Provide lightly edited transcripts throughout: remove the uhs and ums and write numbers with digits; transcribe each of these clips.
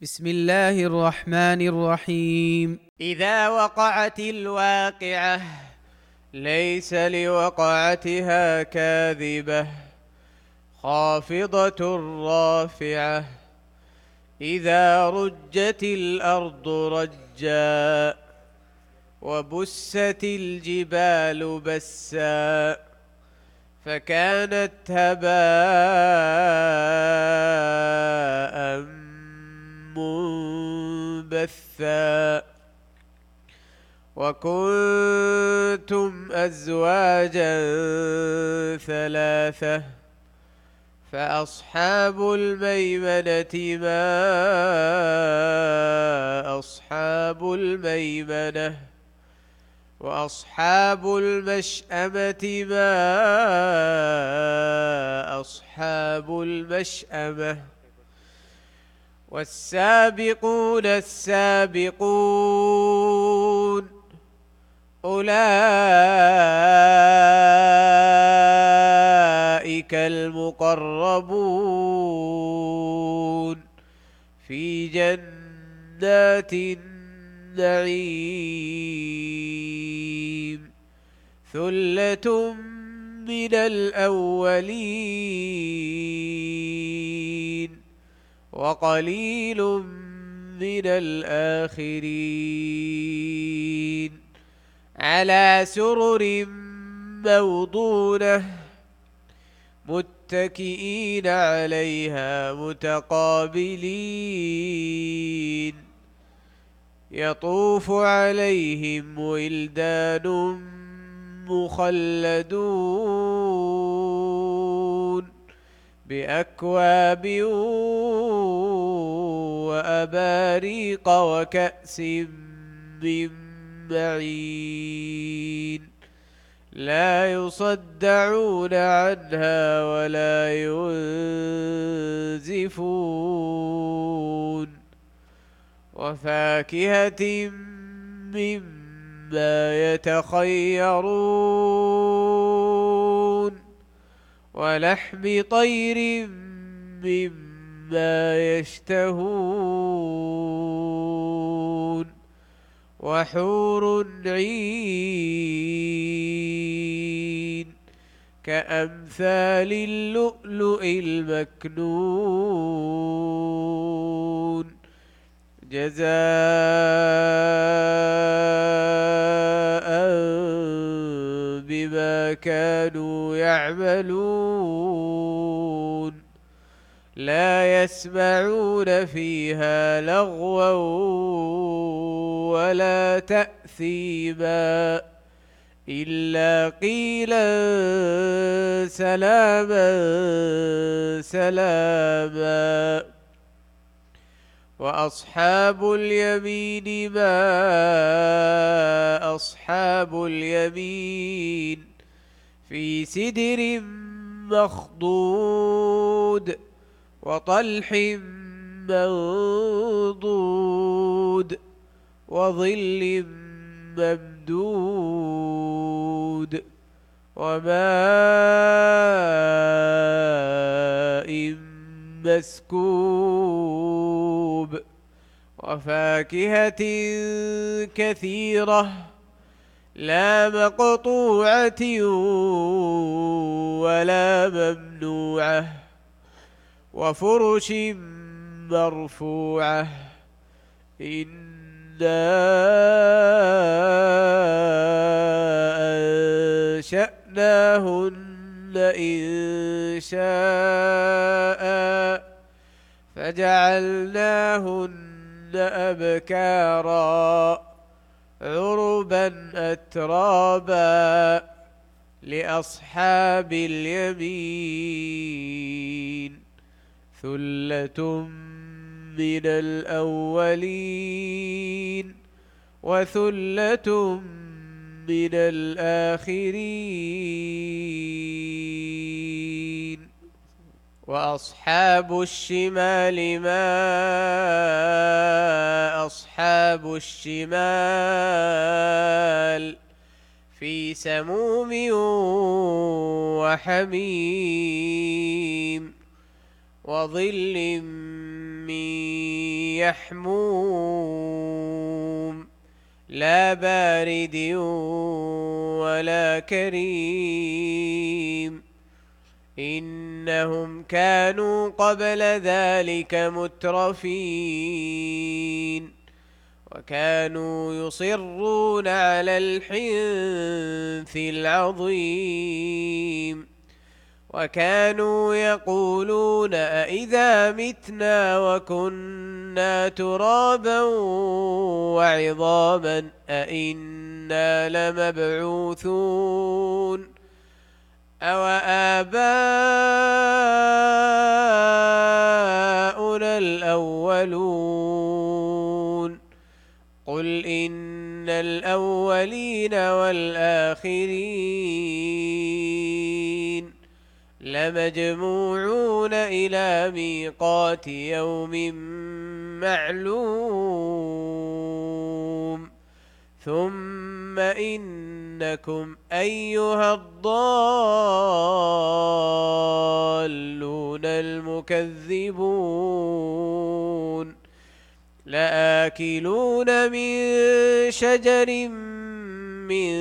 بسم الله الرحمن الرحيم. إذا وقعت الواقعة ليس لوقعتها كاذبة خافضة رافعة إذا رجت الأرض رجا وبست الجبال بسا فكانت هباء منبثا وكنتم أزواجا ثلاثة فأصحاب الميمنة ما أصحاب الميمنة وأصحاب المشأمة ما أصحاب المشأمة والسابقون السابقون أولئك المقربون في جنات النعيم ثلة من الأولين وقليل من الآخرين على سرر موضونة متكئين عليها متقابلين يطوف عليهم ولدان مخلدون بأكواب وأباريق وكأس من معين لا يصدعون عنها ولا ينزفون وفاكهة مما يتخيرون ولحم طير مما يشتهون وحور عين كأمثال اللؤلؤ المكنون جزاء بما كانوا يعملون لا يسمعون فيها لغوا ولا تأثيما إلا قيلا سلاما سلاما وأصحاب اليمين ما أصحاب اليمين في سدر مخضود وطلح منضود وظل ممدود وماء مسكوب وفاكهة كثيرة لا مقطوعة ولا ممنوعة وفرش مرفوعة إنا أنشأناهن إن شاء فجعلناهن أبكارا عربا أترابا لأصحاب اليمين ثلة من الأولين وثلة من الآخرين وأصحاب الشمال ما أصحاب الشمال في سموم وحميم وظل يحموم لا بارد ولا كريم إنهم كانوا قبل ذلك مترفين وكانوا يصرون على الحنث العظيم وكانوا يقولون أإذا متنا وكنا ترابا وعظاما أإنا لمبعوثون أو آباؤنا الأولون قل إن الأولين والآخرين لمجموعون إلى ميقات يوم معلوم ثم إنكم أيها الضالون المكذبون لآكلون من شجر من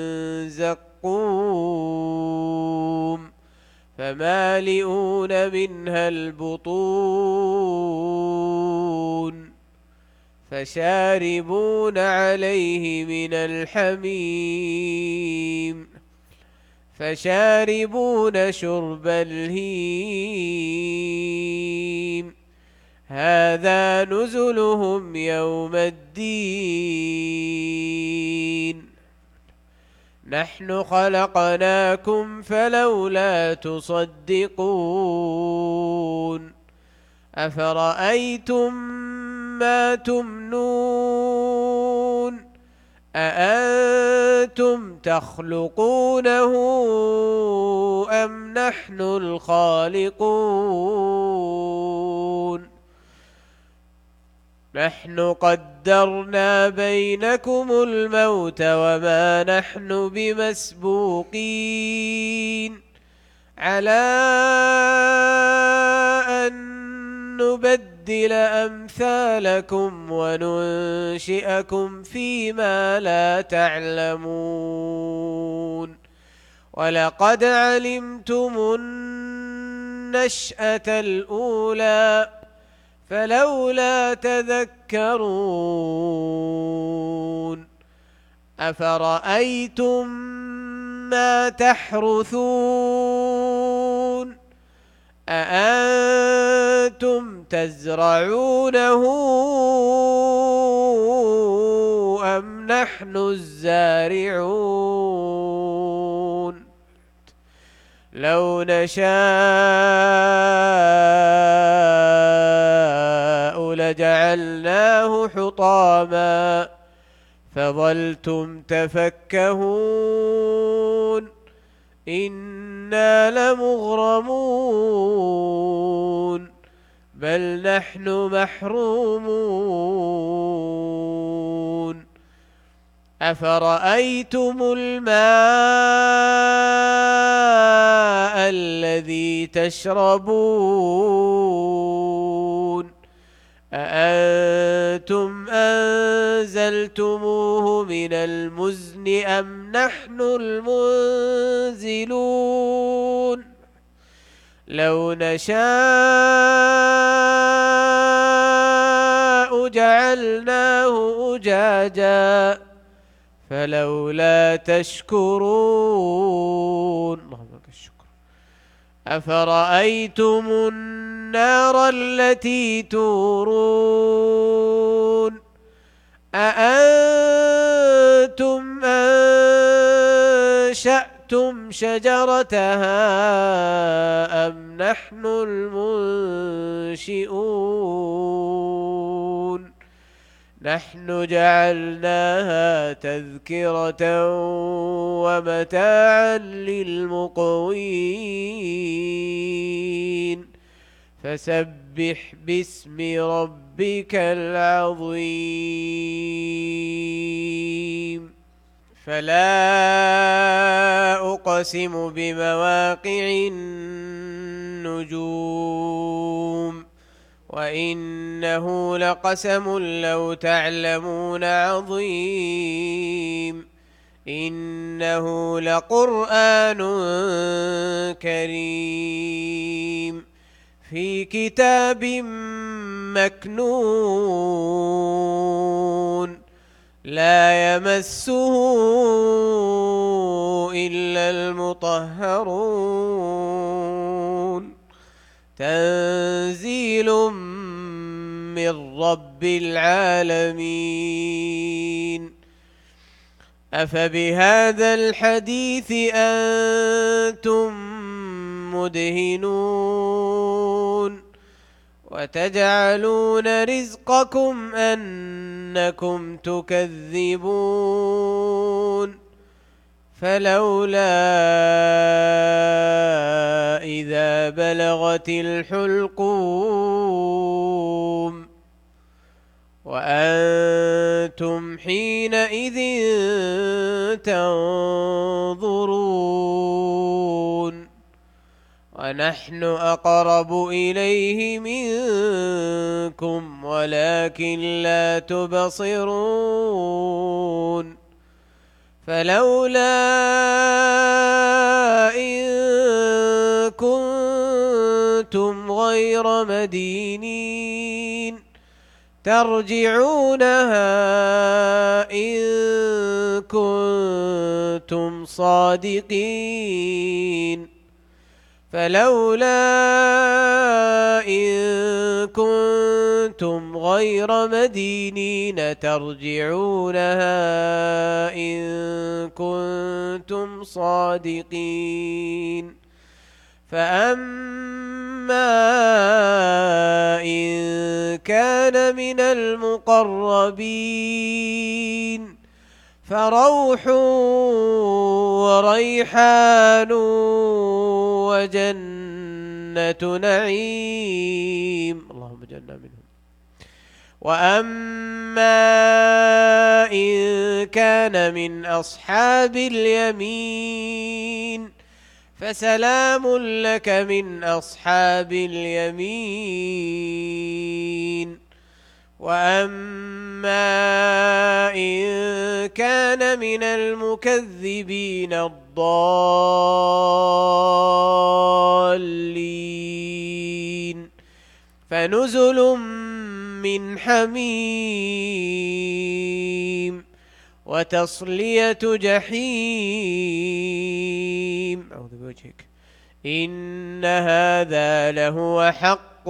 زقوم فمالئون منها البطون فشاربون عليه من الحميم فشاربون شرب الهيم هذا نزلهم يوم الدين نحن خلقناكم فلولا تصدقون أفرأيتم ما تمنون أأنتم تخلقونه أم نحن الخالقون نحن قدرنا بينكم الموت وما نحن بمسبوقين على أن نبدل أمثالكم وننشئكم فيما لا تعلمون ولقد علمتم النشأة الأولى فلولا تذكرون أفرأيتم ما تحرثون أأنتم تزرعونه أم نحن الزارعون لو نشاء لجعلناه حطاما فظلتم تفكهون إنا لمغرمون بل نحن محرومون أفرأيتم الماء الذي تشربون أأنتم أنزلتموه من المزن أم نحن المنزلون لو نشاء جعلناه أجاجا فلولا تشكرون اللهم لك الشكر أفرأيتم النار التي تورون أأنتم أنشأتم شجرتها أم نحن المنشئون نحن جعلناها تذكرة ومتاعا للمقوين فسبح باسم ربك العظيم فلا أقسم بمواقع النجوم وإنه لقسم لو تعلمون عظيم إنه لقرآن كريم في كتاب مكنون لا يمسه إلا المطهرون تنزيل من رب العالمين أفبهذا الحديث أنتم مدهنون وتجعلون رزقكم أنكم تكذبون فلولا إذا بلغت الحلقوم وأنتم حينئذ تنظرون ونحن أقرب إليه منكم ولكن لا تبصرون فلولا إن كنتم غير مدينين ترجعونها إن كنتم صادقين فلولا إن كنتم غير مدينين ترجعونها إن كنتم صادقين فأما إن كان من المقربين فروح وريحان وجنة نعيم اللهم اجعلنا منهم وأما إن كان من أصحاب اليمين فسلام لك من أصحاب اليمين وأما إن كان من المكذبين الضالين فنزل من حميم وتصلية جحيم أعوذ بوجهك إن هذا لهو حق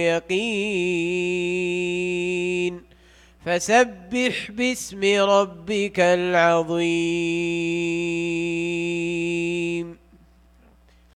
اليقين فسبح باسم ربك العظيم